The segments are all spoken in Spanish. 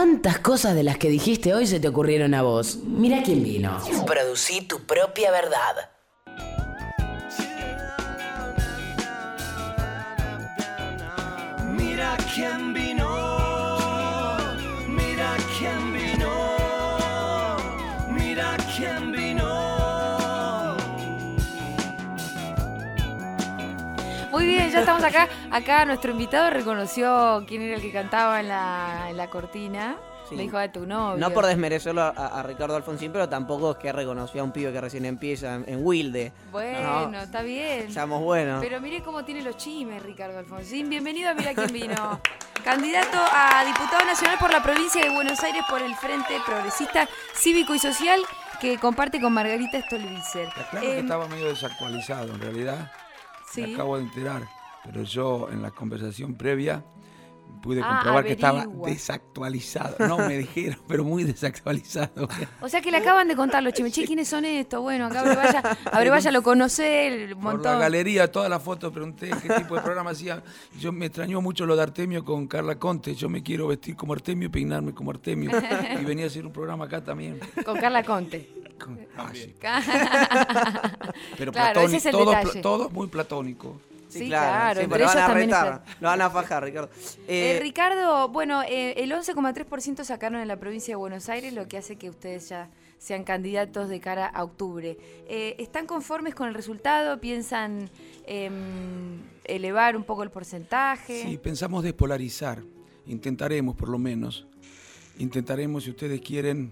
¿Cuántas cosas de las que dijiste hoy se te ocurrieron a vos? Mira quién vino. Producí tu propia verdad. Mira quién vino, mira quién vino, mira quién vino. Muy bien, ya estamos acá. Acá nuestro invitado reconoció quién era el que cantaba en la cortina. Sí. Le dijo a tu novio. No por desmerecerlo a Ricardo Alfonsín, pero tampoco es que reconoció a un pibe que recién empieza en Wilde. Bueno, No, está bien. seamos buenos. Pero mire cómo tiene los chimes, Ricardo Alfonsín. Bienvenido a Mira quién vino. Candidato a diputado nacional por la provincia de Buenos Aires por el Frente Progresista Cívico y Social que comparte con Margarita Stolbizer. Claro que estaba medio desactualizado, en realidad. Sí. Me acabo de enterar. Pero yo, en la conversación previa, pude comprobar que estaba desactualizado. No, me dijeron, pero muy desactualizado. O sea que le acaban de contar los chimes. Che, ¿quiénes son estos? Bueno, acá abre vaya, lo conoce, un montón. Por la galería, todas las fotos, pregunté qué tipo de programa hacía. Yo me extrañó mucho lo de Artemio con Carla Conte. Yo me quiero vestir como Artemio, peinarme como Artemio. Y venía a hacer un programa acá también. Con Carla Conte. Sí. Pero claro, ese es el detalle. todo muy platónico. Sí, claro. Sí, pero lo van a retar, lo van a fajar, Ricardo. Ricardo, bueno, el 11,3% sacaron en la provincia de Buenos Aires, lo que hace que ustedes ya sean candidatos de cara a octubre. ¿Están conformes con el resultado? ¿Piensan elevar un poco el porcentaje? Sí, pensamos despolarizar. Intentaremos, por lo menos. Intentaremos, si ustedes quieren,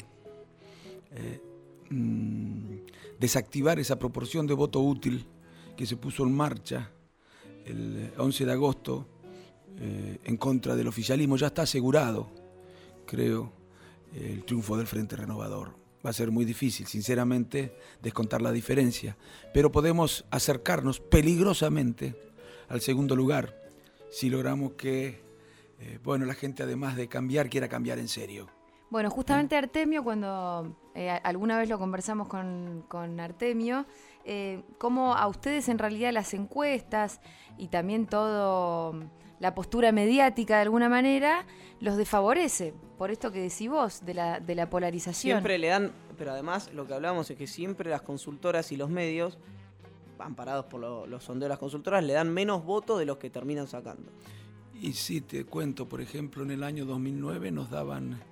desactivar esa proporción de voto útil que se puso en marcha el 11 de agosto en contra del oficialismo. Ya está asegurado, creo, el triunfo del Frente Renovador. Va a ser muy difícil, sinceramente, descontar la diferencia, pero podemos acercarnos peligrosamente al segundo lugar si logramos que la gente, además de cambiar, quiera cambiar en serio. Bueno, justamente Artemio, cuando alguna vez lo conversamos con Artemio, cómo a ustedes en realidad las encuestas y también todo la postura mediática de alguna manera los desfavorece, por esto que decís vos, de la polarización. Siempre le dan, pero además lo que hablamos es que siempre las consultoras y los medios, amparados por los sondeos de las consultoras, le dan menos votos de los que terminan sacando. Y sí, te cuento, por ejemplo, en el año 2009 nos daban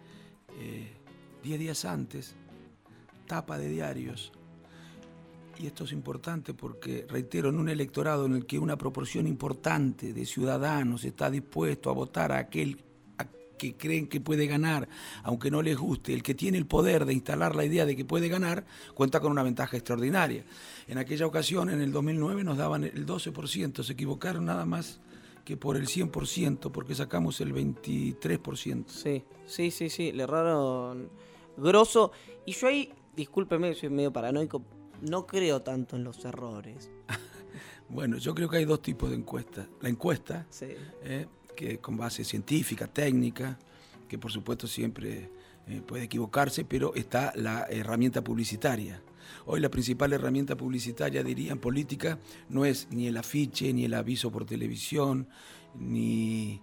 10 días antes tapa de diarios. Y esto es importante porque, reitero, en un electorado en el que una proporción importante de ciudadanos está dispuesto a votar a aquel que creen que puede ganar, aunque no les guste, el que tiene el poder de instalar la idea de que puede ganar, cuenta con una ventaja extraordinaria. En aquella ocasión, en el 2009, nos daban el 12%, se equivocaron nada más que por el 100%, porque sacamos el 23%. Sí, le erraron grosso. Y yo ahí, discúlpeme, soy medio paranoico, no creo tanto en los errores. Bueno, yo creo que hay dos tipos de encuestas. La encuesta, sí, que con base científica, técnica, que por supuesto siempre puede equivocarse, pero está la herramienta publicitaria. Hoy la principal herramienta publicitaria, diría, en política, no es ni el afiche, ni el aviso por televisión, ni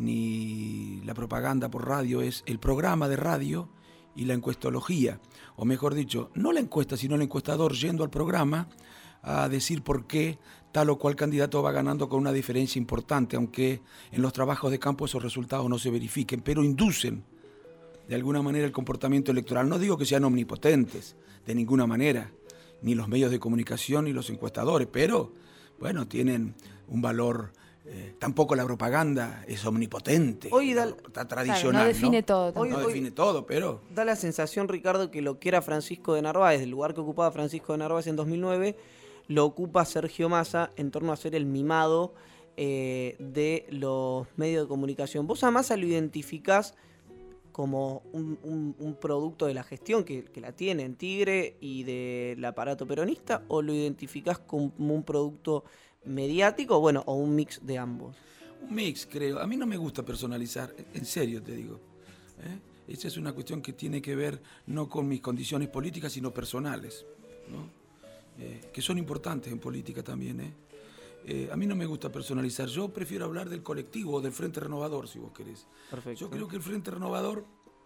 la propaganda por radio, es el programa de radio y la encuestología. O mejor dicho, no la encuesta, sino el encuestador yendo al programa a decir por qué tal o cual candidato va ganando con una diferencia importante, aunque en los trabajos de campo esos resultados no se verifiquen, pero inducen de alguna manera el comportamiento electoral. No digo que sean omnipotentes, de ninguna manera, ni los medios de comunicación ni los encuestadores, pero bueno, tienen un valor. Tampoco la propaganda es omnipotente. Hoy está tradicional. Claro, no define ¿no? todo. No define todo, pero da la sensación, Ricardo, que lo que era Francisco de Narváez, el lugar que ocupaba Francisco de Narváez en 2009, lo ocupa Sergio Massa en torno a ser el mimado de los medios de comunicación. Vos a Massa lo identificás como un producto de la gestión que la tiene en Tigre y del aparato peronista, o lo identificás como un producto mediático, o un mix de ambos? Un mix, creo. A mí no me gusta personalizar, en serio te digo. Esa es una cuestión que tiene que ver no con mis condiciones políticas, sino personales, ¿no? Que son importantes en política también. A mí no me gusta personalizar. Yo prefiero hablar del colectivo o del Frente Renovador, si vos querés. Perfecto. Yo creo que el Frente Renovador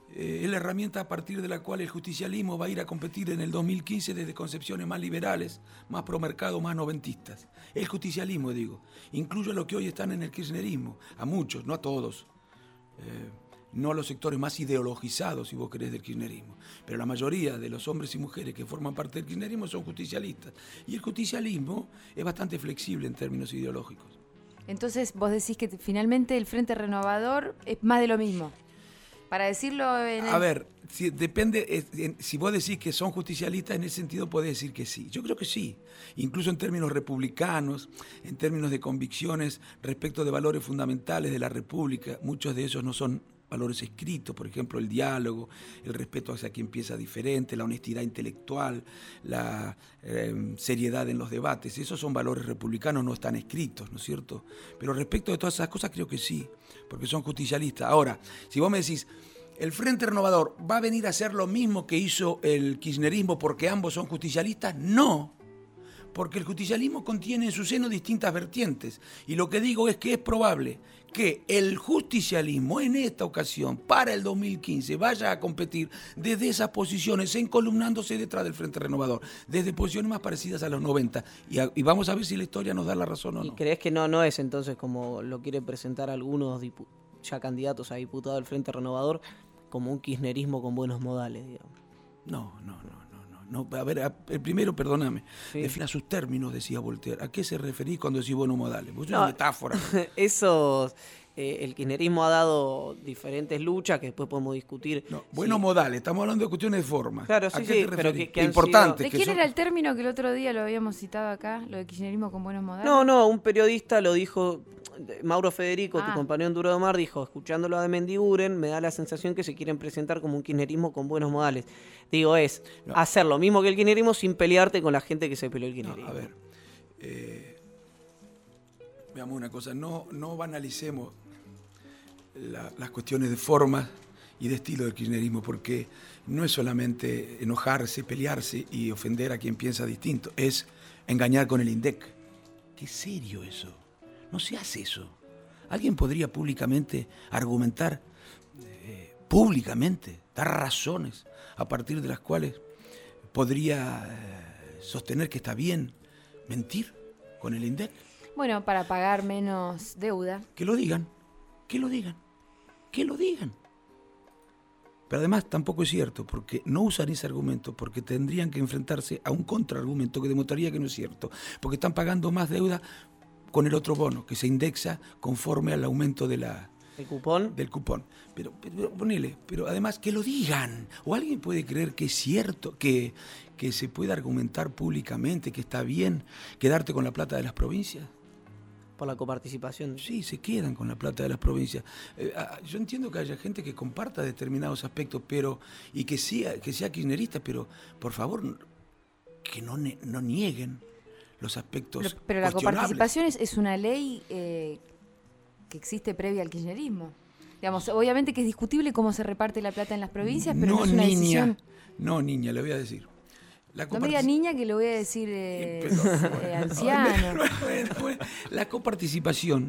es la herramienta a partir de la cual el justicialismo va a ir a competir en el 2015 desde concepciones más liberales, más promercado, más noventistas. El justicialismo, digo, incluyo a los que hoy están en el kirchnerismo, a muchos, no a todos, no a los sectores más ideologizados, si vos querés, del kirchnerismo, pero la mayoría de los hombres y mujeres que forman parte del kirchnerismo son justicialistas. Y el justicialismo es bastante flexible en términos ideológicos. Entonces vos decís que finalmente el Frente Renovador es más de lo mismo. Para decirlo en A ver, depende, si vos decís que son justicialistas, en ese sentido podés decir que sí. Yo creo que sí, incluso en términos republicanos, en términos de convicciones respecto de valores fundamentales de la República, muchos de ellos no son valores escritos, por ejemplo, el diálogo, el respeto hacia quien piensa diferente, la honestidad intelectual, la seriedad en los debates. Esos son valores republicanos, no están escritos, ¿no es cierto? Pero respecto de todas esas cosas creo que sí, porque son justicialistas. Ahora, si vos me decís, ¿el Frente Renovador va a venir a hacer lo mismo que hizo el kirchnerismo porque ambos son justicialistas? No, porque el justicialismo contiene en su seno distintas vertientes. Y lo que digo es que es probable que el justicialismo en esta ocasión, para el 2015, vaya a competir desde esas posiciones, encolumnándose detrás del Frente Renovador, desde posiciones más parecidas a los 90. Y vamos a ver si la historia nos da la razón o no. ¿Y crees que no es entonces como lo quieren presentar algunos ya candidatos a diputado del Frente Renovador, como un kirchnerismo con buenos modales, digamos? No. A ver, primero, perdóname, Sí. defina sus términos, decía Voltaire. ¿A qué se referís cuando decís buenos modales? Pues es una metáfora. El kirchnerismo ha dado diferentes luchas que después podemos discutir. No, buenos modales, estamos hablando de cuestiones de forma. Claro, ¿A sí, qué sí, te pero referís? que han Importantes ¿De que quién son. era el término que el otro día lo habíamos citado acá? Lo de kirchnerismo con buenos modales. No, un periodista lo dijo, Mauro Federico, tu Ah. compañero en Duro de Mar, dijo, escuchándolo a Mendiguren, me da la sensación que se quieren presentar como un kirchnerismo con buenos modales. Digo, No. hacer lo mismo que el kirchnerismo sin pelearte con la gente que se peleó el No, kirchnerismo. a ver, veamos una cosa, no banalicemos las cuestiones de forma y de estilo del kirchnerismo, porque no es solamente enojarse, pelearse y ofender a quien piensa distinto, es engañar con el INDEC. Qué serio eso, no se hace eso. Alguien podría públicamente argumentar, dar razones a partir de las cuales podría sostener que está bien mentir con el INDEC. Bueno, para pagar menos deuda. Que lo digan. Pero además tampoco es cierto, porque no usan ese argumento, porque tendrían que enfrentarse a un contraargumento que demostraría que no es cierto, porque están pagando más deuda con el otro bono, que se indexa conforme al aumento de ¿El cupón? del cupón. Pero ponele, pero además que lo digan. ¿O alguien puede creer que es cierto, que se puede argumentar públicamente que está bien quedarte con la plata de las provincias? Por la coparticipación. Sí, se quedan con la plata de las provincias. Yo entiendo que haya gente que comparta determinados aspectos, pero y que sea kirchnerista, pero por favor que no nieguen los aspectos Pero la cuestionables. coparticipación es una ley que existe previa al kirchnerismo. Digamos, obviamente que es discutible cómo se reparte la plata en las provincias, pero no es una decisión. No, niña, le voy a decir. No me diga niña que le voy a decir anciano. Bueno, la coparticipación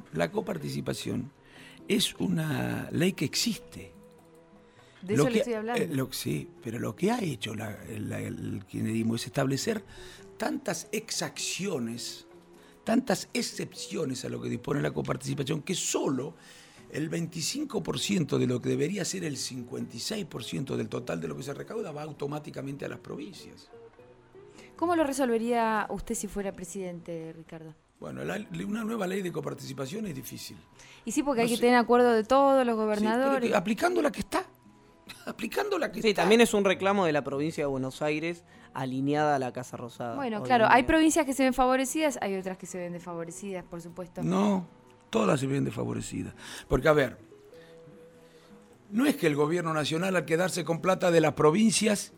es una ley que existe. De eso le estoy hablando. Sí, pero lo que ha hecho el kirchnerismo es establecer tantas exacciones, tantas excepciones a lo que dispone la coparticipación, que solo el 25% de lo que debería ser el 56% del total de lo que se recauda va automáticamente a las provincias. ¿Cómo lo resolvería usted si fuera presidente, Ricardo? Bueno, una nueva ley de coparticipación es difícil. Y sí, porque No hay que sé. tener acuerdo de todos los Sí, gobernadores. pero aplicando la que está. Sí, también es un reclamo de la provincia de Buenos Aires alineada a la Casa Rosada. Bueno, hoy claro, en hay día. provincias que se ven favorecidas, hay otras que se ven desfavorecidas, por supuesto. No, todas se ven desfavorecidas. Porque, a ver, no es que el gobierno nacional, al quedarse con plata de las provincias,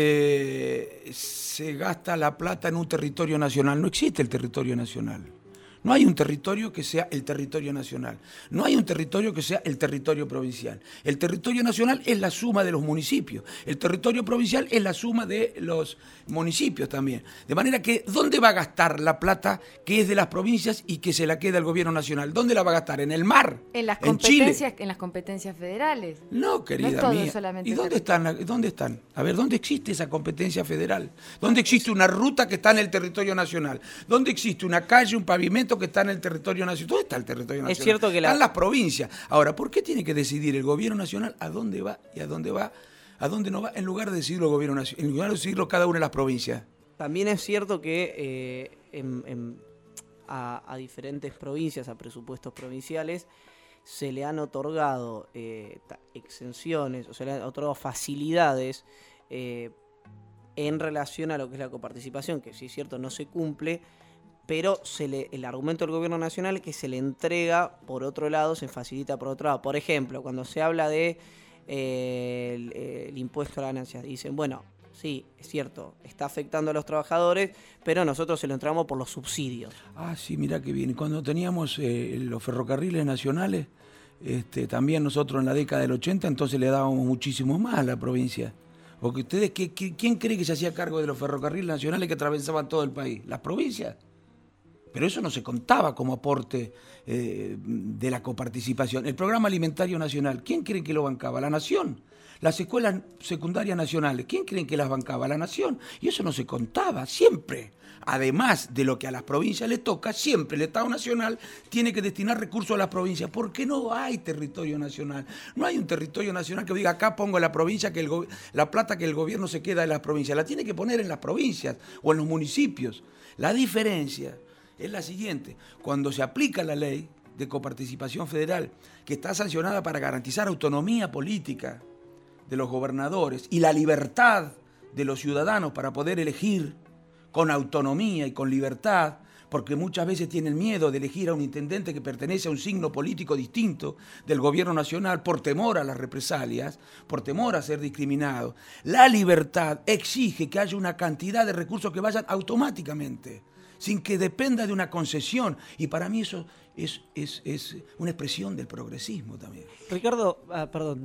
se gasta la plata en un territorio nacional. No existe el territorio nacional. No hay un territorio que sea el territorio nacional. No hay un territorio que sea el territorio provincial. El territorio nacional es la suma de los municipios. El territorio provincial es la suma de los municipios también. De manera que, ¿dónde va a gastar la plata que es de las provincias y que se la queda el gobierno nacional? ¿Dónde la va a gastar? ¿En el mar? En las ¿En Chile? competencias, en las competencias federales. No, querida No es todo mía. solamente ¿Y dónde territorio. están? ¿Dónde están? A ver, ¿dónde existe esa competencia federal? ¿Dónde existe una ruta que está en el territorio nacional? ¿Dónde existe una calle, un pavimento que está en el territorio nacional? ¿Dónde está el territorio nacional? Es cierto que Están las provincias. Ahora, ¿por qué tiene que decidir el gobierno nacional a dónde va y a dónde no va, en lugar de decidirlo el gobierno nacional, en lugar de decidirlo cada una de las provincias? También es cierto que a diferentes provincias, a presupuestos provinciales, se le han otorgado exenciones, o se le han otorgado facilidades en relación a lo que es la coparticipación, que sí es cierto, no se cumple, pero el argumento del gobierno nacional es que se le entrega por otro lado, se facilita por otro lado. Por ejemplo, cuando se habla de el impuesto a la ganancia, dicen, bueno, sí, es cierto, está afectando a los trabajadores, pero nosotros se lo entregamos por los subsidios. Ah, sí, mirá qué bien. Cuando teníamos los ferrocarriles nacionales, también nosotros en la década del 80, entonces le dábamos muchísimo más a la provincia. Porque ustedes, ¿quién cree que se hacía cargo de los ferrocarriles nacionales que atravesaban todo el país? ¿Las provincias? Pero eso no se contaba como aporte de la coparticipación. El Programa Alimentario Nacional, ¿quién cree que lo bancaba? La Nación. Las escuelas secundarias nacionales, ¿quién creen que las bancaba? La Nación. Y eso no se contaba, siempre. Además de lo que a las provincias le toca, siempre el Estado Nacional tiene que destinar recursos a las provincias, porque no hay territorio nacional. No hay un territorio nacional que diga, acá pongo la provincia, la plata que el gobierno se queda en las provincias. La tiene que poner en las provincias o en los municipios. La diferencia es la siguiente: cuando se aplica la ley de coparticipación federal, que está sancionada para garantizar autonomía política de los gobernadores y la libertad de los ciudadanos para poder elegir con autonomía y con libertad, porque muchas veces tienen miedo de elegir a un intendente que pertenece a un signo político distinto del gobierno nacional por temor a las represalias, por temor a ser discriminado. La libertad exige que haya una cantidad de recursos que vayan automáticamente, sin que dependa de una concesión. Y para mí eso es una expresión del progresismo también. Ricardo, perdón.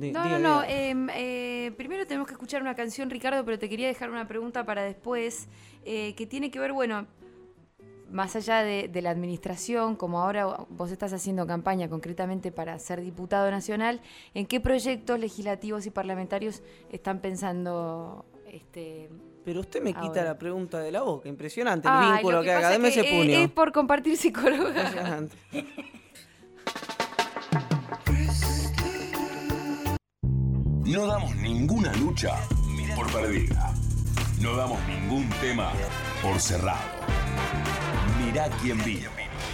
Primero tenemos que escuchar una canción, Ricardo, pero te quería dejar una pregunta para después, que tiene que ver, bueno, más allá de la administración, como ahora vos estás haciendo campaña concretamente para ser diputado nacional, ¿en qué proyectos legislativos y parlamentarios están pensando? Pero usted me quita ahora la pregunta de la boca. Impresionante el vínculo que haga. Deme ese puño. Es por compartir psicóloga. Impresionante. No damos ninguna lucha por perdida. No damos ningún tema por cerrado. Mirá quién vino.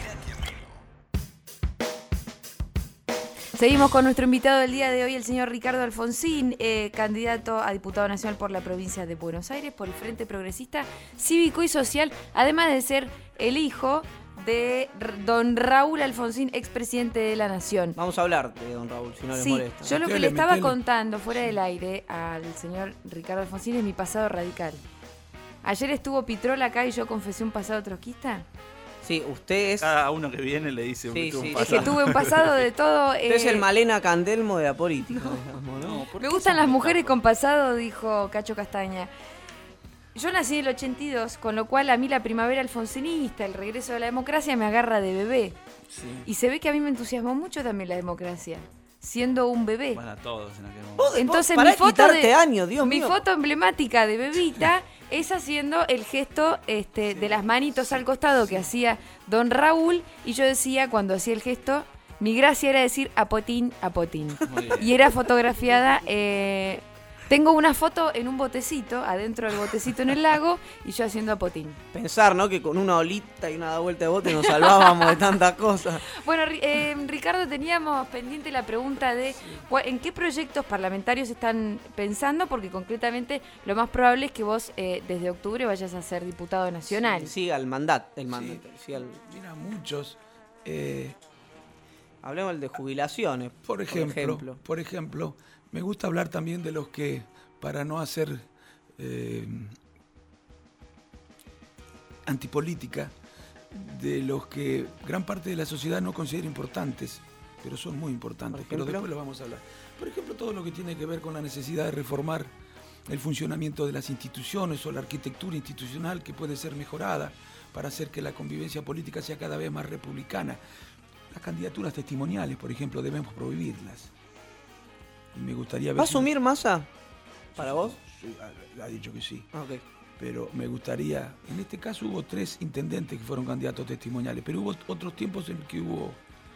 Seguimos con nuestro invitado del día de hoy, el señor Ricardo Alfonsín, candidato a diputado nacional por la provincia de Buenos Aires, por el Frente Progresista Cívico y Social, además de ser el hijo de don Raúl Alfonsín, expresidente de la Nación. Vamos a hablar de don Raúl, si no les Sí, molesta. yo lo que Metele, le estaba metele. contando fuera del aire al señor Ricardo Alfonsín es mi pasado radical. Ayer estuvo Pitrola acá y yo confesé un pasado trotskista. Sí, usted es... Cada uno que viene le dice Sí, un sí. Es pasado. que tuve un pasado de todo. Usted es el Malena Candelmo de la política, digamos, ¿no? Me gustan las mujeres con pasado, dijo Cacho Castaña. Yo nací en el 82, con lo cual a mí la primavera alfonsinista, el regreso de la democracia, me agarra de bebé. Sí. Y se ve que a mí me entusiasmó mucho también la democracia, siendo un bebé. Bueno, a todos en aquel momento. Vos, Entonces pará mi foto quitarte años, Dios mi mío. foto emblemática de bebita es haciendo el gesto de las manitos al costado que hacía don Raúl, y yo decía, cuando hacía el gesto, mi gracia era decir apotín, apotín. Muy bien. Y era fotografiada. Tengo una foto en un botecito, adentro del botecito en el lago, y yo haciendo apotín. Pensar, ¿no? Que con una olita y una vuelta de bote nos salvábamos de tantas cosas. Bueno, Ricardo, teníamos pendiente la pregunta de ¿en qué proyectos parlamentarios están pensando? Porque concretamente lo más probable es que vos desde octubre vayas a ser diputado nacional. Siga el mandato. Siga el... Mira, muchos. Hablemos del de jubilaciones. Por ejemplo, me gusta hablar también de los que, para no hacer antipolítica, de los que gran parte de la sociedad no considera importantes, pero son muy importantes, pero después lo vamos a hablar. Por ejemplo, todo lo que tiene que ver con la necesidad de reformar el funcionamiento de las instituciones o la arquitectura institucional que puede ser mejorada para hacer que la convivencia política sea cada vez más republicana. Las candidaturas testimoniales, por ejemplo, debemos prohibirlas. Y me gustaría ver ¿Va a asumir Massa? ¿Para vos? Sí, ha dicho que sí. Ah, ok. Pero me gustaría, en este caso hubo 3 intendentes que fueron candidatos testimoniales, pero hubo otros tiempos en que hubo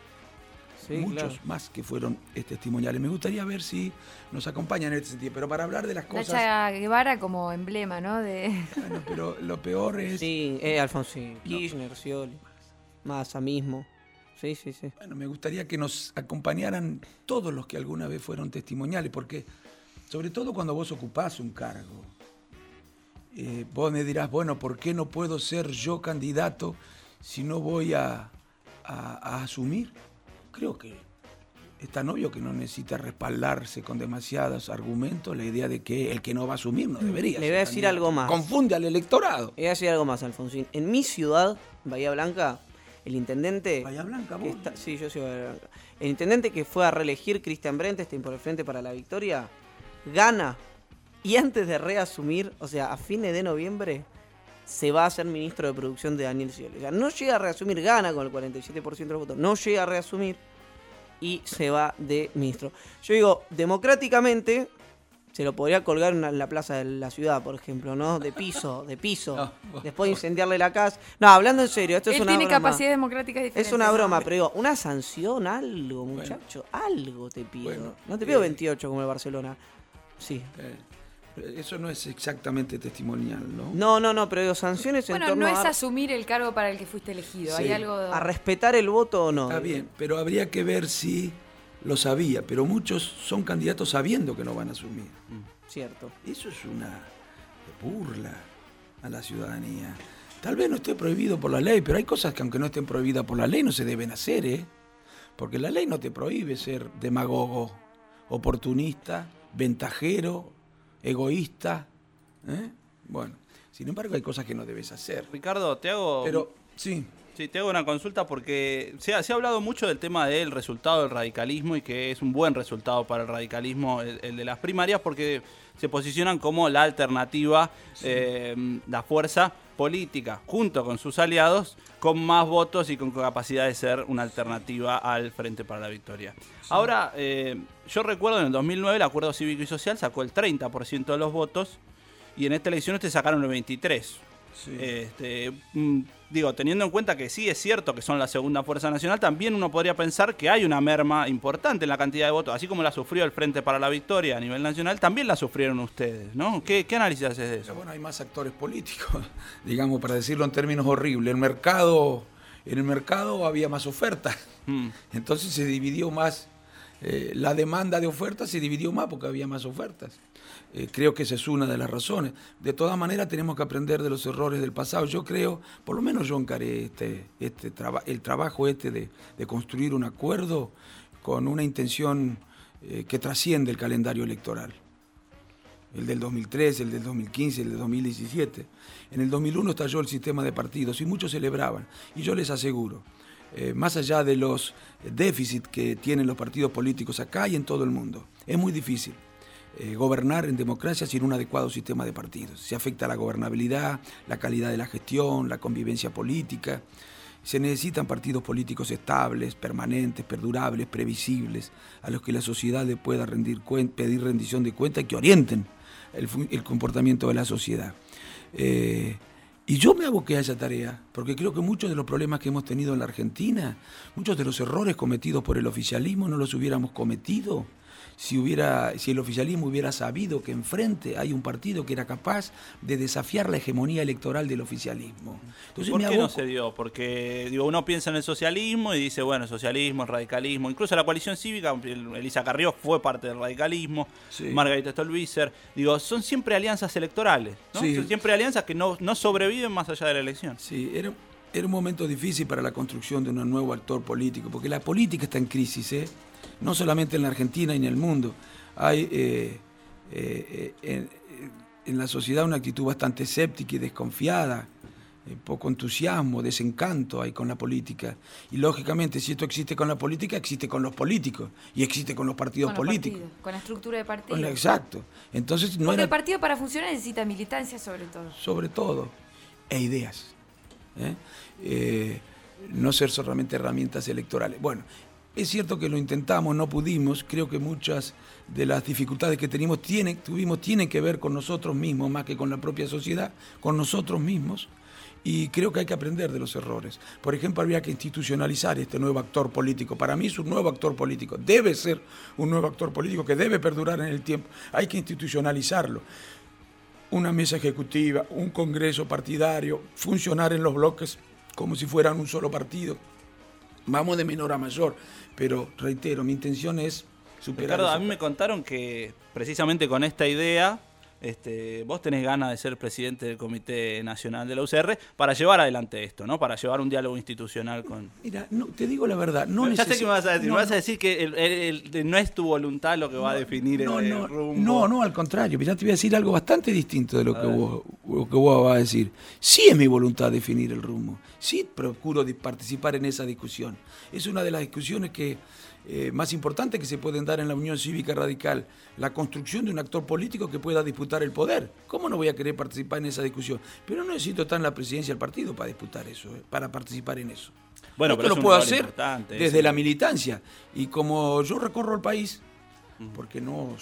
muchos más que fueron testimoniales. Me gustaría ver si nos acompañan en este sentido, pero para hablar de las cosas... Nacha Guevara como emblema, ¿no? Bueno, pero lo peor es... Sí, Alfonsín, Kirchner, Scioli, Massa mismo. Sí. Bueno, me gustaría que nos acompañaran todos los que alguna vez fueron testimoniales, porque sobre todo cuando vos ocupás un cargo, vos me dirás, bueno, ¿por qué no puedo ser yo candidato si no voy a asumir? Creo que es tan obvio que no necesita respaldarse con demasiados argumentos la idea de que el que no va a asumir no debería. Le voy a decir algo más. Confunde al electorado. Le voy a decir algo más, Alfonsín. En mi ciudad, Bahía Blanca, el intendente... Bahía Blanca, vos. Sí, yo soy Bahía Blanca. El intendente que fue a reelegir, Cristian Brenstein, por el Frente para la Victoria, gana. Y antes de reasumir, o sea, a fines de noviembre, se va a ser ministro de producción de Daniel Scioli. O sea, no llega a reasumir, gana con el 47% de los votos, no llega a reasumir y se va de ministro. Yo digo, democráticamente se lo podría colgar en la plaza de la ciudad, por ejemplo, ¿no? De piso. No. Después incendiarle la casa. No, hablando en serio, esto es Él una tiene broma. capacidades democráticas diferentes. Es una broma, pero digo, una sanción, algo, muchacho, algo te pido. Bueno, no te pido 28 como el Barcelona. Sí. Eso no es exactamente testimonial, ¿no? No, pero digo, sanciones en Bueno, torno no es a asumir el cargo para el que fuiste elegido. Sí. Hay algo... a respetar el voto o no. Está bien, pero habría que ver si lo sabía, pero muchos son candidatos sabiendo que no van a asumir. Cierto. Eso es una burla a la ciudadanía. Tal vez no esté prohibido por la ley, pero hay cosas que aunque no estén prohibidas por la ley no se deben hacer, ¿eh? Porque la ley no te prohíbe ser demagogo, oportunista, ventajero, egoísta, ¿eh? Bueno, sin embargo hay cosas que no debes hacer. Ricardo, te hago... Pero, sí. Sí, te hago una consulta porque se ha hablado mucho del tema del resultado del radicalismo y que es un buen resultado para el radicalismo el de las primarias porque se posicionan como la alternativa, la fuerza política, junto con sus aliados, con más votos y con capacidad de ser una alternativa al Frente para la Victoria. Sí. Ahora, yo recuerdo en el 2009 el Acuerdo Cívico y Social sacó el 30% de los votos y en esta elección ustedes sacaron el 23%. Sí. Digo, teniendo en cuenta que sí es cierto que son la segunda fuerza nacional, también uno podría pensar que hay una merma importante en la cantidad de votos, así como la sufrió el Frente para la Victoria a nivel nacional, también la sufrieron ustedes, ¿no? ¿Qué análisis haces de eso? Bueno, hay más actores políticos, digamos, para decirlo en términos horribles. En el mercado había más ofertas, entonces se dividió más, la demanda de ofertas se dividió más porque había más ofertas. Creo que esa es una de las razones. De todas maneras tenemos que aprender de los errores del pasado. Yo creo, por lo menos yo encaré el trabajo de construir un acuerdo con una intención que trasciende el calendario electoral. El del 2003, el del 2015, el del 2017. En el 2001 estalló el sistema de partidos y muchos celebraban. Y yo les aseguro, más allá de los déficits que tienen los partidos políticos acá y en todo el mundo, es muy difícil gobernar en democracia sin un adecuado sistema de partidos. Se afecta la gobernabilidad, la calidad de la gestión, la convivencia política. Se necesitan partidos políticos estables, permanentes, perdurables, previsibles, a los que la sociedad le pueda pedir rendición de cuenta y que orienten el comportamiento de la sociedad. Y yo me aboqué a esa tarea, porque creo que muchos de los problemas que hemos tenido en la Argentina, muchos de los errores cometidos por el oficialismo no los hubiéramos cometido si el oficialismo hubiera sabido que enfrente hay un partido que era capaz de desafiar la hegemonía electoral del oficialismo. Entonces, ¿por qué no se dio? Porque uno piensa en el socialismo y dice, bueno, el socialismo, el radicalismo, incluso la coalición cívica, Elisa Carrió fue parte del radicalismo, sí. Margarita Stolbizer, son siempre alianzas electorales, ¿no? Sí. Son siempre alianzas que no sobreviven más allá de la elección. Sí, era un momento difícil para la construcción de un nuevo actor político, porque la política está en crisis, no solamente en la Argentina y en el mundo. Hay en la sociedad una actitud bastante escéptica y desconfiada poco entusiasmo, desencanto hay con la política. Y lógicamente, si esto existe con la política, existe con los políticos y existe con los partidos Con los políticos. partidos, con la estructura de partido. Exacto. Entonces, no Porque era el partido para funcionar necesita militancia sobre todo. sobre todo e ideas. No ser solamente herramientas electorales. Bueno, es cierto que lo intentamos, no pudimos. Creo que muchas de las dificultades que tuvimos tienen que ver con nosotros mismos, más que con la propia sociedad, con nosotros mismos. Y creo que hay que aprender de los errores. Por ejemplo, habría que institucionalizar este nuevo actor político. Para mí es un nuevo actor político. Debe ser un nuevo actor político que debe perdurar en el tiempo. Hay que institucionalizarlo. Una mesa ejecutiva, un congreso partidario, funcionar en los bloques como si fueran un solo partido. Vamos de menor a mayor, pero reitero, mi intención es superar. Ricardo, eso. a mí me contaron que precisamente con esta idea vos tenés ganas de ser presidente del Comité Nacional de la UCR para llevar adelante esto, ¿no? Para llevar un diálogo institucional con... Mira, no, te digo la verdad, no Ya sé que me vas a decir, no, me vas a decir que no es tu voluntad lo que va a definir el rumbo. No, al contrario, ya te voy a decir algo bastante distinto de lo que vos vas a decir. Sí es mi voluntad definir el rumbo, sí procuro participar en esa discusión. Es una de las discusiones que más importantes que se pueden dar en la Unión Cívica Radical, la construcción de un actor político que pueda disputar el poder. ¿Cómo no voy a querer participar en esa discusión? Pero no necesito estar en la presidencia del partido para disputar eso, para participar en eso. Bueno, esto pero lo es un puedo rol hacer importante, desde sí. la militancia. Y como yo recorro el país, porque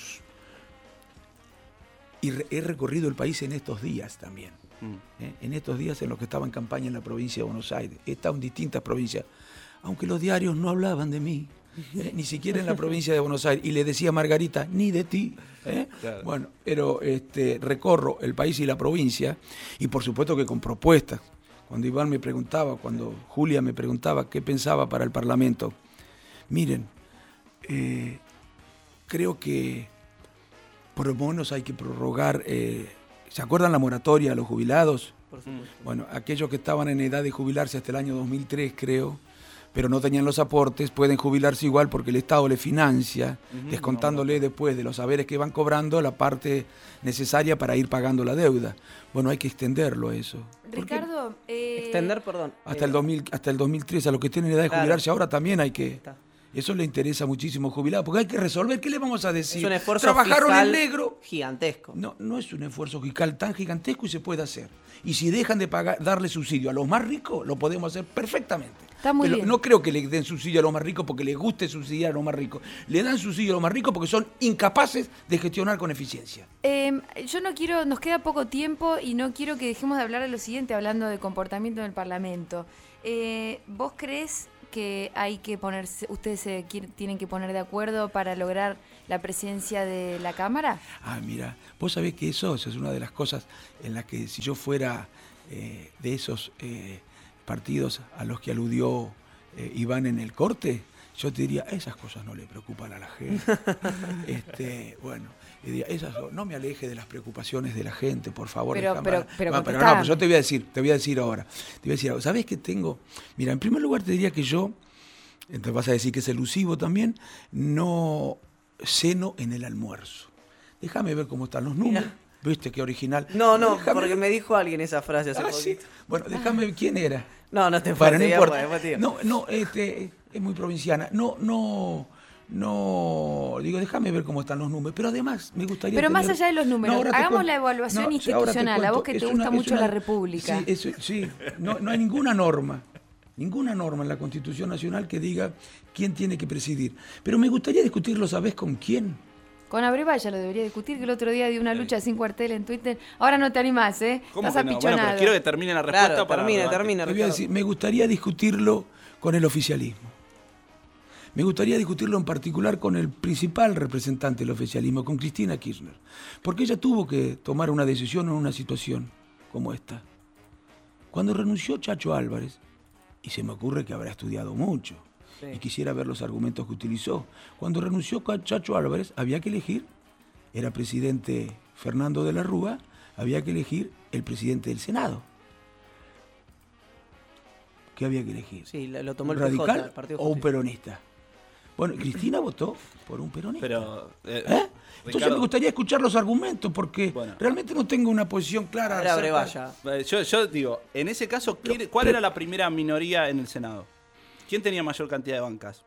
he recorrido el país en estos días también. En estos días en los que estaba en campaña en la provincia de Buenos Aires. He estado en distintas provincias, aunque los diarios no hablaban de mí, ni siquiera en la provincia de Buenos Aires, y le decía a Margarita, ni de ti. Claro. Bueno, pero recorro el país y la provincia, y por supuesto que con propuestas. Cuando Iván me preguntaba, cuando Julia me preguntaba qué pensaba para el Parlamento, miren, creo que por lo menos hay que prorrogar, ¿se acuerdan la moratoria a los jubilados? Por supuesto. Bueno, aquellos que estaban en edad de jubilarse hasta el año 2003, creo, pero no tenían los aportes, pueden jubilarse igual porque el Estado le financia, descontándole después de los haberes que van cobrando la parte necesaria para ir pagando la deuda. Bueno, hay que extenderlo eso. Ricardo, Extender, perdón. Hasta el 2003, a los que tienen edad de Claro. jubilarse ahora también hay que... Está. Eso le interesa muchísimo jubilado, porque hay que resolver. ¿Qué le vamos a decir? Es un esfuerzo Trabajaron fiscal en negro. gigantesco. No es un esfuerzo fiscal tan gigantesco y se puede hacer. Y si dejan de darle subsidio a los más ricos, lo podemos hacer perfectamente. Está muy Pero bien. no creo que le den subsidio a los más ricos porque les guste subsidiar a los más ricos. Le dan subsidio a los más ricos porque son incapaces de gestionar con eficiencia. yo no quiero, nos queda poco tiempo y no quiero que dejemos de hablar de lo siguiente hablando de comportamiento en el Parlamento. ¿Vos crees que hay que ponerse, ustedes tienen que poner de acuerdo para lograr la presidencia de la Cámara? Ah, mira, vos sabés que eso es una de las cosas en las que si yo fuera de esos partidos a los que aludió Iván en el corte, yo te diría, esas cosas no le preocupan a la gente. Bueno, diría, no me aleje de las preocupaciones de la gente, por favor. Pero No, pues yo te voy a decir ahora. ¿Sabés qué tengo? Mira, en primer lugar te diría que yo, te vas a decir que es elusivo también, no ceno en el almuerzo. Déjame ver cómo están los números. Mira. ¿Viste qué original? No, Déjame porque ver. me dijo alguien esa frase hace ¿Sí? poquito. Bueno, déjame ver quién era. No te Para, no pases, importa. después, tío. No, es muy provinciana. No, digo, déjame ver cómo están los números. Pero además me gustaría Pero más tener- allá de los números, ahora te hagamos cuento. la evaluación Sí, ahora te institucional, a vos cuento. que te Es gusta una- mucho la República. Sí, no hay ninguna norma en la Constitución Nacional que diga quién tiene que presidir. Pero me gustaría discutirlo, ¿sabés con quién? Con Abreva ya lo debería discutir, que el otro día dio una lucha sin cuartel en Twitter. Ahora no te animás, ¿eh? ¿Cómo Estás que no? apichonado. Bueno, pero quiero que termine la respuesta Claro, para termina, debate. termina, Te voy a Ricardo. decir, me gustaría discutirlo con el oficialismo. Me gustaría discutirlo en particular con el principal representante del oficialismo, con Cristina Kirchner. Porque ella tuvo que tomar una decisión en una situación como esta. Cuando renunció Chacho Álvarez, y se me ocurre que habrá estudiado mucho, Sí. y quisiera ver los argumentos que utilizó. Cuando renunció Chacho Álvarez, había que elegir, era presidente Fernando de la Rúa, había que elegir el presidente del Senado. ¿Qué había que elegir? Sí, lo tomó ¿Un el PJ, radical el Partido o un Justicia. peronista? Bueno, Cristina votó por un peronista. Pero, Entonces Ricardo, me gustaría escuchar los argumentos, porque Bueno. realmente no tengo una posición clara. Era acerca- Brevalla. yo digo, en ese caso, ¿cuál era la primera minoría en el Senado? ¿Quién tenía mayor cantidad de bancas?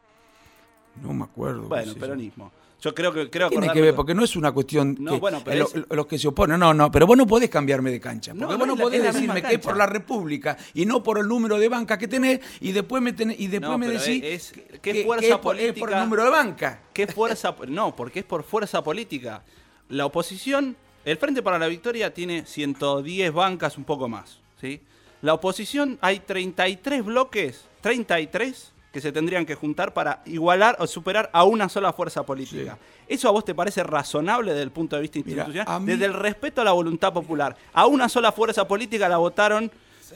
No me acuerdo. Bueno, qué sé yo. peronismo. Yo creo Tiene acordarme que ver, porque no es una cuestión No, que bueno, pero los que se oponen, no, pero vos no podés cambiarme de cancha, porque No, vos no no es podés la decirme misma que es por cancha. la República y no por el número de bancas que tenés y después me No, pero decís ¿qué fuerza es por el política? número de bancas. ¿Qué fuerza? No, porque es por fuerza política. La oposición, el Frente para la Victoria tiene 110 bancas, un poco más, ¿sí? La oposición, hay 33 bloques, 33 que se tendrían que juntar para igualar o superar a una sola fuerza política. ¿Eso a vos te parece razonable desde el punto de vista Mira, institucional? a mí- Desde el respeto a la voluntad popular. A una sola fuerza política la votaron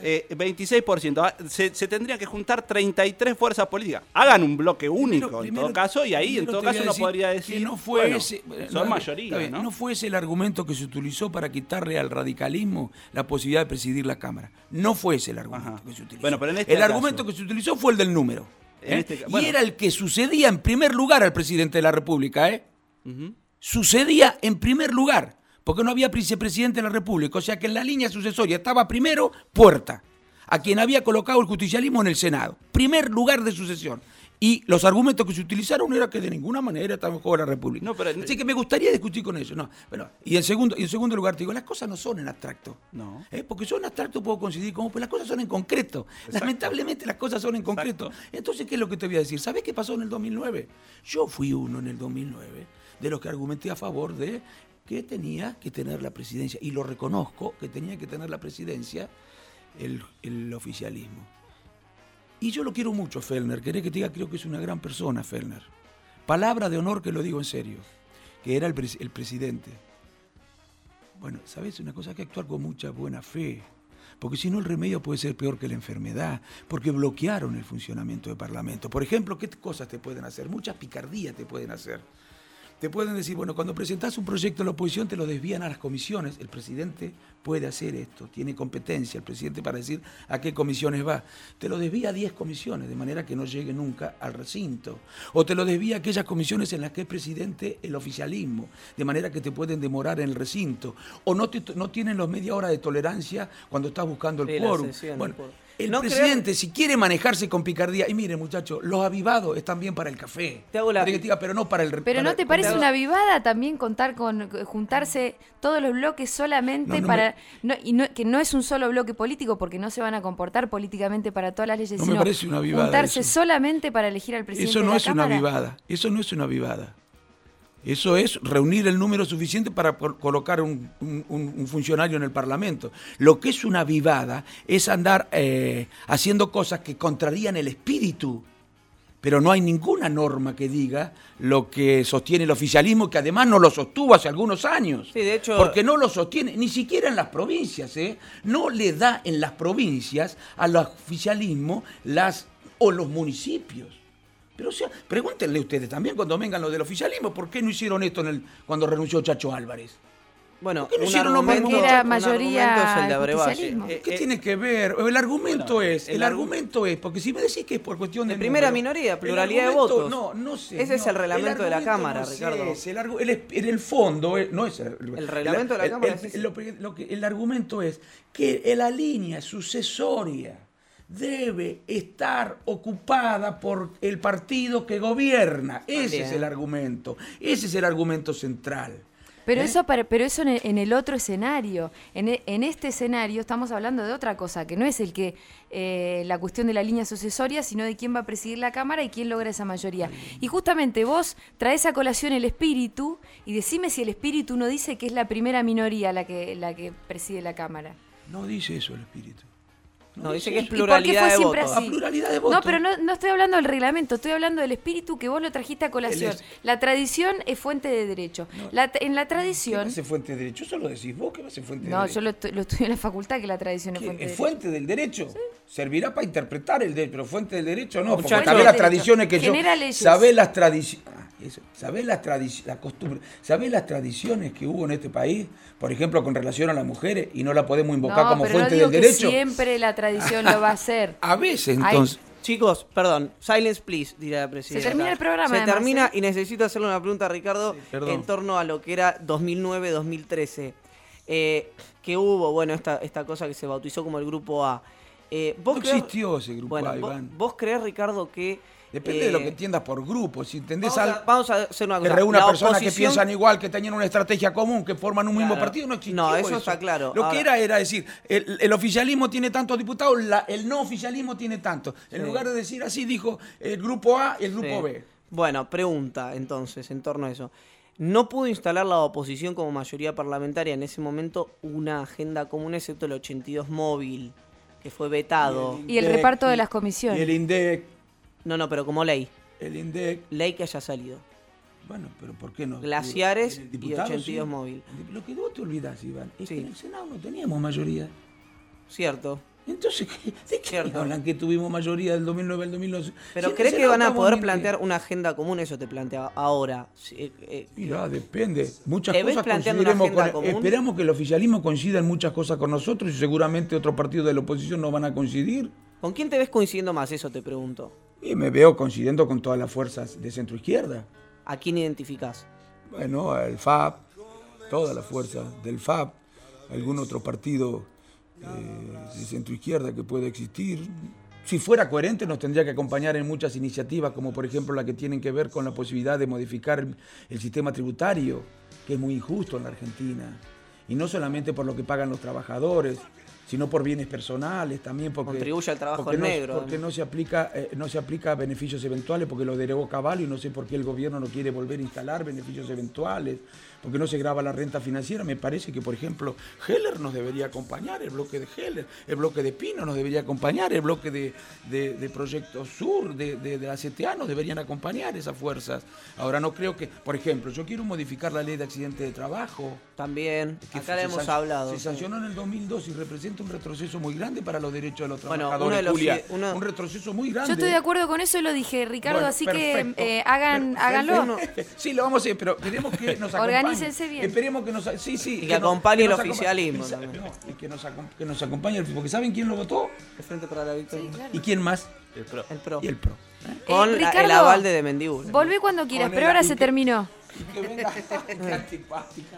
26%. Se tendrían que juntar 33 fuerzas políticas. Hagan un bloque único en todo caso, y ahí en primero todo te voy caso a uno decir podría que decir, no fue bueno, ese, son no, mayoría, está bien, ¿no? no fue ese el argumento que se utilizó para quitarle al radicalismo la posibilidad de presidir la Cámara. No fue ese el argumento Ajá. que se utilizó. Bueno, pero en este el caso- argumento que se utilizó fue el del número. En este ca- bueno. Y era el que sucedía en primer lugar al presidente de la República, Ujú. Sucedía en primer lugar, porque no había vicepresidente de la República, o sea que en la línea sucesoria estaba primero Puerta, a quien había colocado el justicialismo en el Senado, primer lugar de sucesión. Y los argumentos que se utilizaron era que de ninguna manera estaba en juego la República. No, pero- Así que me gustaría discutir con ellos. No, bueno, y en segundo lugar te digo, las cosas no son en abstracto. No. Porque yo en abstracto puedo coincidir con vos, pero las cosas son en concreto. Lamentablemente las cosas son en concreto. Entonces, ¿qué es lo que te voy a decir? ¿Sabés qué pasó en el 2009? Yo fui uno en el 2009 de los que argumenté a favor de que tenía que tener la presidencia, y lo reconozco, que tenía que tener la presidencia el oficialismo. Y yo lo quiero mucho, Fellner. Querés que te diga, creo que es una gran persona, Fellner. Palabra de honor que lo digo en serio. Que era el presidente. Bueno, ¿sabes una cosa? Hay que actuar con mucha buena fe. Porque si no, el remedio puede ser peor que la enfermedad. Porque bloquearon el funcionamiento del Parlamento. Por ejemplo, ¿qué cosas te pueden hacer? Muchas picardías te pueden hacer. Te pueden decir, bueno, cuando presentás un proyecto de la oposición te lo desvían a las comisiones. El presidente puede hacer esto, tiene competencia el presidente para decir a qué comisiones va. Te lo desvía a 10 comisiones, de manera que no llegue nunca al recinto. O te lo desvía a aquellas comisiones en las que es presidente el oficialismo, de manera que te pueden demorar en el recinto. O no tienen los media hora de tolerancia cuando estás buscando el Sí, la quórum. sesión, Bueno, el quórum. el No presidente, si quiere manejarse con picardía, y miren, muchachos, los avivados están bien para el café. Te hago la- Querés que te diga, pero no para el... Pero para- ¿no te parece hago- una vivada también contar con juntarse todos los bloques solamente No para que no es un solo bloque político porque no se van a comportar políticamente para todas las leyes, No me sino parece una vivada juntarse eso. solamente para elegir al presidente Eso de no la es una Cámara? vivada. Eso no es una vivada. Eso es reunir el número suficiente para colocar un funcionario en el Parlamento. Lo que es una vivada es andar haciendo cosas que contrarían el espíritu. Pero no hay ninguna norma que diga lo que sostiene el oficialismo, que además no lo sostuvo hace algunos años. Sí, de hecho- Porque no lo sostiene, ni siquiera en las provincias. No le da en las provincias al oficialismo o los municipios. Pero o sea, pregúntenle ustedes también cuando vengan los del oficialismo, ¿por qué no hicieron esto cuando renunció Chacho Álvarez? Bueno, ¿Por qué no un hicieron lo mismo? argumento, Que era un mayoría argumento es el de Abrevalle. justicialismo. ¿Qué tiene que ver? El argumento Bueno, es, porque si me decís que es por cuestión de De primera número, minoría, el pluralidad de argumento- votos. No sé. Ese es el reglamento de la argumento Cámara, no es Ricardo. ese, en el fondo, no es el reglamento de la Cámara es ese. el argumento es que la línea sucesoria debe estar ocupada por el partido que gobierna. Ese Bien. es el argumento. Ese es el argumento central. Pero eso en el otro escenario. En este escenario estamos hablando de otra cosa, que no es la cuestión de la línea sucesoria, sino de quién va a presidir la Cámara y quién logra esa mayoría. Y justamente vos traes a colación el espíritu y decime si el espíritu no dice que es la primera minoría la que preside la Cámara. No dice eso el espíritu. No, dice que es ¿Y por qué pluralidad fue de siempre votos. así? A pluralidad de votos. No, pero no estoy hablando del reglamento, estoy hablando del espíritu que vos lo trajiste a colación. La tradición es fuente de derecho. En la ¿Qué tradición... va a ser fuente de derecho? Eso lo decís vos, ¿qué va a ser fuente de No, derecho? yo lo estudié en la facultad, que la tradición es ¿Qué? fuente de ¿Es derecho. fuente del derecho? Servirá para interpretar el derecho, pero fuente del derecho no, porque Muchacho, sabés las derecho. tradiciones que Genera yo... leyes. Sabés las tradiciones... ¿Sabés la costumbre? ¿Sabés las tradiciones que hubo en este país? Por ejemplo, con relación a las mujeres, y no la podemos invocar No, como pero fuente no digo del que derecho. siempre la tradición lo va a hacer. A veces, Hay- entonces... Chicos, perdón, silence please, dirá la presidenta. Se termina el programa, Se además, termina y necesito hacerle una pregunta a Ricardo perdón. en torno a lo que era 2009-2013. Que hubo, bueno, esta cosa que se bautizó como el Grupo A. No existió ese Grupo A, Iván. ¿Vos creés, Ricardo, que... Depende de lo que entiendas por grupo. Si entendés Vamos a hacer una que cosa. reúna La personas que oposición- piensan igual, que tenían una estrategia común, que forman un mismo Claro. partido, no existió No, eso está claro. Lo Ahora- que era decir, el oficialismo tiene tantos diputados, el no oficialismo tiene tantos. En Sí. lugar de decir así, dijo el Grupo A y el Grupo Sí. B. Bueno, pregunta entonces en torno a eso. ¿No pudo instalar la oposición como mayoría parlamentaria en ese momento una agenda común excepto el 82 móvil, que fue vetado? Y el reparto de las comisiones. Y el INDEC. No, pero como ley. El INDEC. Ley que haya salido. Bueno, pero ¿por qué no? Glaciares En el y diputado, 82 sí. móvil. Lo que vos te olvidás, Iván, es Sí. que en el Senado no teníamos mayoría. Cierto. Entonces, ¿de qué Cierto. hablan que tuvimos mayoría del 2009 al 2011? Pero Si en el ¿crees que Senado van a estamos poder bien, plantear una agenda común? Eso te planteaba ahora. Sí, Mirá, depende. Muchas ¿Te ves cosas planteando una coincidiremos agenda con... común? Esperamos que el oficialismo coincida en muchas cosas con nosotros y seguramente otros partidos de la oposición no van a coincidir. ¿Con quién te ves coincidiendo más? Eso te pregunto. Y me veo coincidiendo con todas las fuerzas de centro-izquierda. ¿A quién identificás? Bueno, el FAP, todas las fuerzas del FAP, algún otro partido de centro-izquierda que pueda existir. Si fuera coherente nos tendría que acompañar en muchas iniciativas, como por ejemplo la que tienen que ver con la posibilidad de modificar el sistema tributario, que es muy injusto en la Argentina. Y no solamente por lo que pagan los trabajadores, sino por bienes personales también, porque Contribuye al trabajo porque en no, negro, porque además. no se aplica a beneficios eventuales, porque lo derogó Cavallo y no sé por qué el gobierno no quiere volver a instalar beneficios eventuales, porque no se graba la renta financiera. Me parece que, por ejemplo, Heller nos debería acompañar, el bloque de Heller, el bloque de Pino nos debería acompañar, el bloque de Proyecto Sur, de la CTA nos deberían acompañar esas fuerzas. Ahora no creo que, por ejemplo, yo quiero modificar la ley de accidentes de trabajo. También. Que Acá le se hemos san- hablado. Se sí. sancionó en el 2002 y representa un retroceso muy grande para los derechos de los Bueno, trabajadores, uno de los Julia. uno- Un retroceso muy grande. Yo estoy de acuerdo con eso y lo dije, Ricardo, Bueno, así perfecto. que háganlo. Perfecto. Sí, lo vamos a hacer, pero queremos que nos acompañe. Organícense bien. Esperemos que nos... Sí, sí. Y que acompañe el nos oficialismo acompañe. también. No, y que nos acompañe, porque ¿saben quién lo votó? El Frente para la Victoria. ¿Y quién más? El PRO. El PRO. Y el PRO. Con el Ricardo, aval de Mendiburo. Volvé cuando quieras, Con pero el- ahora y se que- terminó. Y que venga. Qué antipática.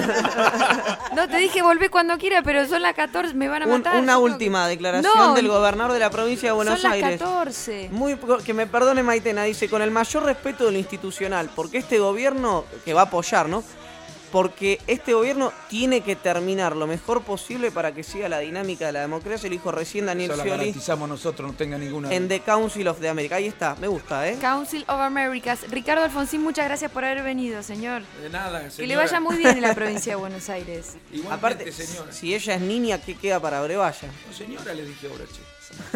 No, te dije volvé cuando quieras, pero son las 14, me van a matar. Una yo creo última que- declaración No, del gobernador de la provincia de Buenos son las Aires. 14. Que me perdone Maitena, dice, con el mayor respeto de lo institucional, porque este gobierno, que va a apoyar, ¿no? Porque este gobierno tiene que terminar lo mejor posible para que siga la dinámica de la democracia, lo dijo recién Daniel Eso la Scioli garantizamos nosotros, no tenga ninguna... en The Council of the America. Ahí está, me gusta, ¿eh? Council of Americas. Ricardo Alfonsín, muchas gracias por haber venido, señor. De nada, Que le señora. vaya muy bien en la provincia de Buenos Aires. Igualmente, Aparte, señora. si ella es niña, ¿qué queda para Brevalla? No, señora, le dije ahora, che.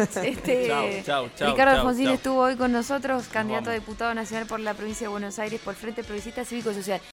Chau, Ricardo chau, Alfonsín chau. estuvo hoy con nosotros, candidato a vamos. diputado nacional por la provincia de Buenos Aires por Frente Progresista Cívico y Social.